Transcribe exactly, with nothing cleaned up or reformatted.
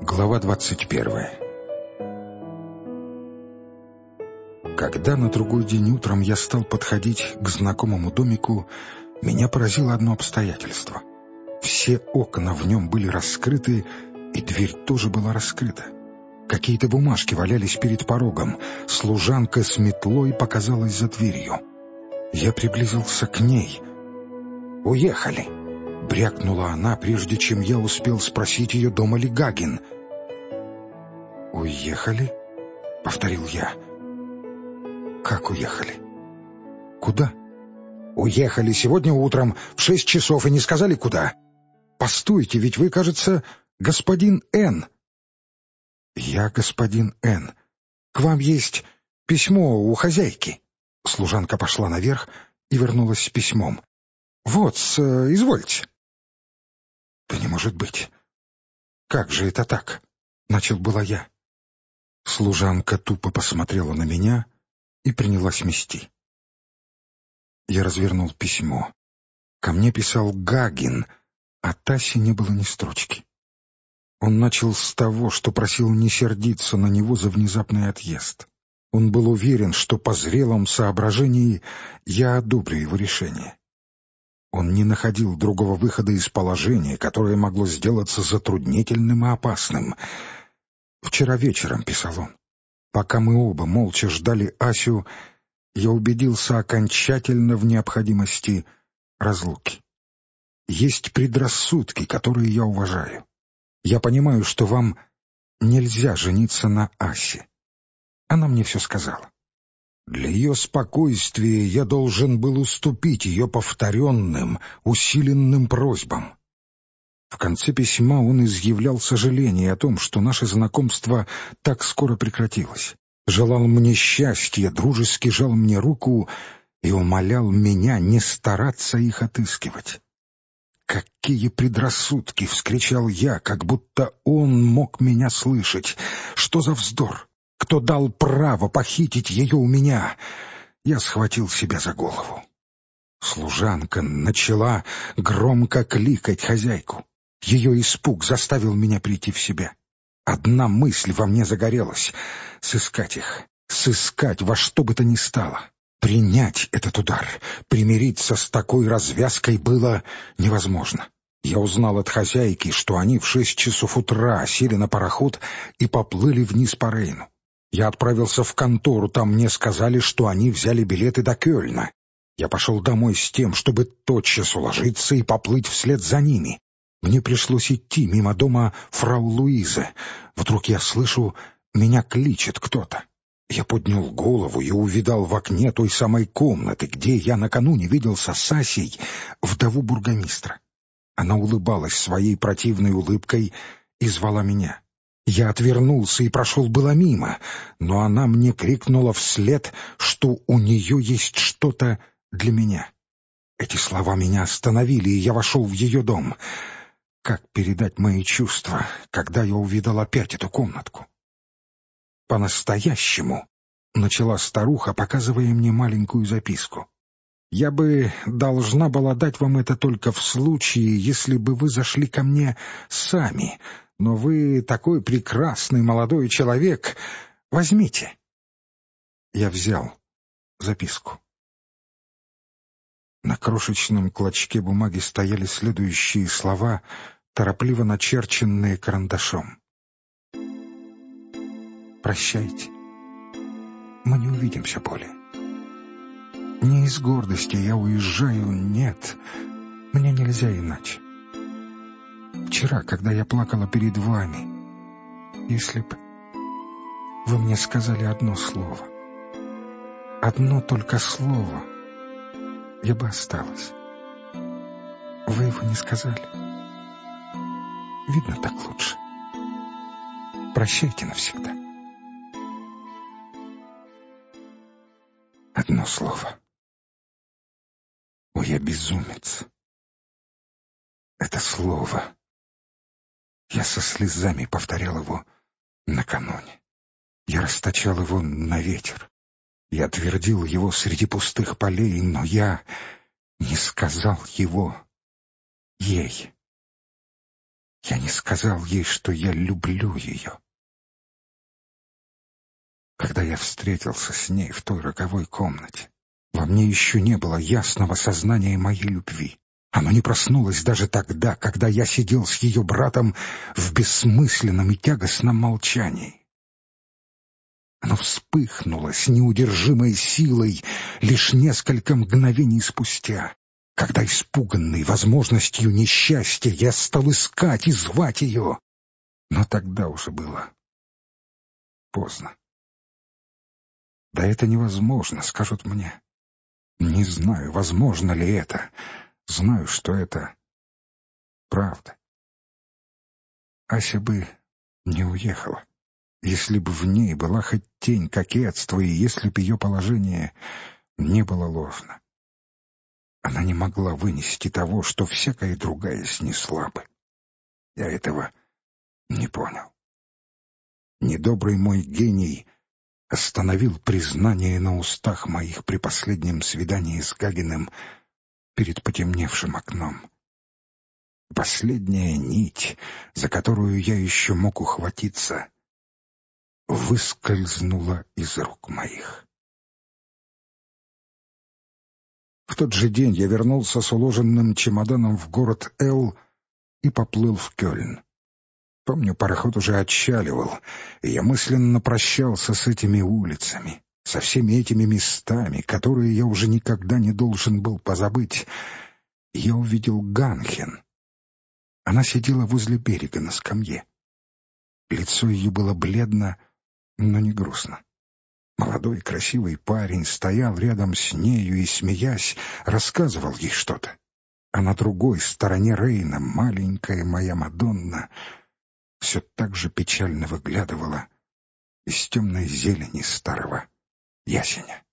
Глава двадцать первая. Когда на другой день утром я стал подходить к знакомому домику, меня поразило одно обстоятельство. Все окна в нем были раскрыты, и дверь тоже была раскрыта. Какие-то бумажки валялись перед порогом. Служанка с метлой показалась за дверью. Я приблизился к ней. «Уехали!» — брякнула она, прежде чем я успел спросить ее, дома ли Гагин. «Уехали?» — повторил я. «Как уехали? Куда?» «Уехали сегодня утром в шесть часов и не сказали, куда. Постойте, ведь вы, кажется, господин Н. «Я господин Н. К вам есть письмо у хозяйки». Служанка пошла наверх и вернулась с письмом. «Вот, извольте». «Да не может быть! Как же это так?» — начал была я. Служанка тупо посмотрела на меня и принялась мести. Я развернул письмо. Ко мне писал Гагин, а Тасе не было ни строчки. Он начал с того, что просил не сердиться на него за внезапный отъезд. Он был уверен, что по зрелом соображении я одобрю его решение. Он не находил другого выхода из положения, которое могло сделаться затруднительным и опасным. «Вчера вечером», — писал он, — «пока мы оба молча ждали Асю, я убедился окончательно в необходимости разлуки. Есть предрассудки, которые я уважаю. Я понимаю, что вам нельзя жениться на Асе. Она мне все сказала. Для ее спокойствия я должен был уступить ее повторенным, усиленным просьбам». В конце письма он изъявлял сожаление о том, что наше знакомство так скоро прекратилось. Желал мне счастья, дружески жал мне руку и умолял меня не стараться их отыскивать. «Какие предрассудки!» — вскричал я, как будто он мог меня слышать. «Что за вздор! Кто дал право похитить ее у меня?» Я схватил себя за голову. Служанка начала громко кликать хозяйку. Ее испуг заставил меня прийти в себя. Одна мысль во мне загорелась — сыскать их, сыскать во что бы то ни стало. Принять этот удар, примириться с такой развязкой было невозможно. Я узнал от хозяйки, что они в шесть часов утра сели на пароход и поплыли вниз по Рейну. Я отправился в контору, там мне сказали, что они взяли билеты до Кёльна. Я пошел домой с тем, чтобы тотчас уложиться и поплыть вслед за ними. Мне пришлось идти мимо дома фрау Луизы. Вдруг я слышу, меня кличет кто-то. Я поднял голову и увидал в окне той самой комнаты, где я накануне виделся с Асей, вдову бургомистра. Она улыбалась своей противной улыбкой и звала меня. Я отвернулся и прошел было мимо, но она мне крикнула вслед, что у нее есть что-то для меня. Эти слова меня остановили, и я вошел в ее дом. Как передать мои чувства, когда я увидел опять эту комнатку? «По-настоящему», — начала старуха, показывая мне маленькую записку. «Я бы должна была дать вам это только в случае, если бы вы зашли ко мне сами, но вы такой прекрасный молодой человек. Возьмите». Я взял записку. На крошечном клочке бумаги стояли следующие слова, торопливо начерченные карандашом. «Прощайте. Мы не увидимся более. Не из гордости я уезжаю, нет. Мне нельзя иначе. Вчера, когда я плакала перед вами, если б вы мне сказали одно слово, одно только слово, я бы осталась. Вы его не сказали. Видно, так лучше. Прощайте навсегда». Одно слово. О, я безумец. Это слово. Я со слезами повторял его накануне. Я расточал его на ветер. Я твердил его среди пустых полей, но я не сказал его ей. Я не сказал ей, что я люблю ее. Когда я встретился с ней в той роковой комнате, во мне еще не было ясного сознания моей любви. Оно не проснулось даже тогда, когда я сидел с ее братом в бессмысленном и тягостном молчании. Оно вспыхнуло с неудержимой силой лишь несколько мгновений спустя, когда, испуганный возможностью несчастья, я стал искать и звать ее. Но тогда уже было поздно. «Да это невозможно», — скажут мне. Не знаю, возможно ли это. Знаю, что это правда. Ася бы не уехала, если бы в ней была хоть тень кокетства, и если бы ее положение не было ложно. Она не могла вынести того, что всякая другая снесла бы. Я этого не понял. Недобрый мой гений остановил признание на устах моих при последнем свидании с Гагиным перед потемневшим окном. Последняя нить, за которую я еще мог ухватиться, выскользнула из рук моих. В тот же день я вернулся с уложенным чемоданом в город Эл и поплыл в Кёльн. Помню, пароход уже отчаливал, и я мысленно прощался с этими улицами, со всеми этими местами, которые я уже никогда не должен был позабыть. Я увидел Ганхен. Она сидела возле берега на скамье. Лицо ее было бледно, но не грустно. Молодой красивый парень стоял рядом с нею и, смеясь, рассказывал ей что-то. А на другой стороне Рейна маленькая моя Мадонна все так же печально выглядывала из темной зелени старого ясеня.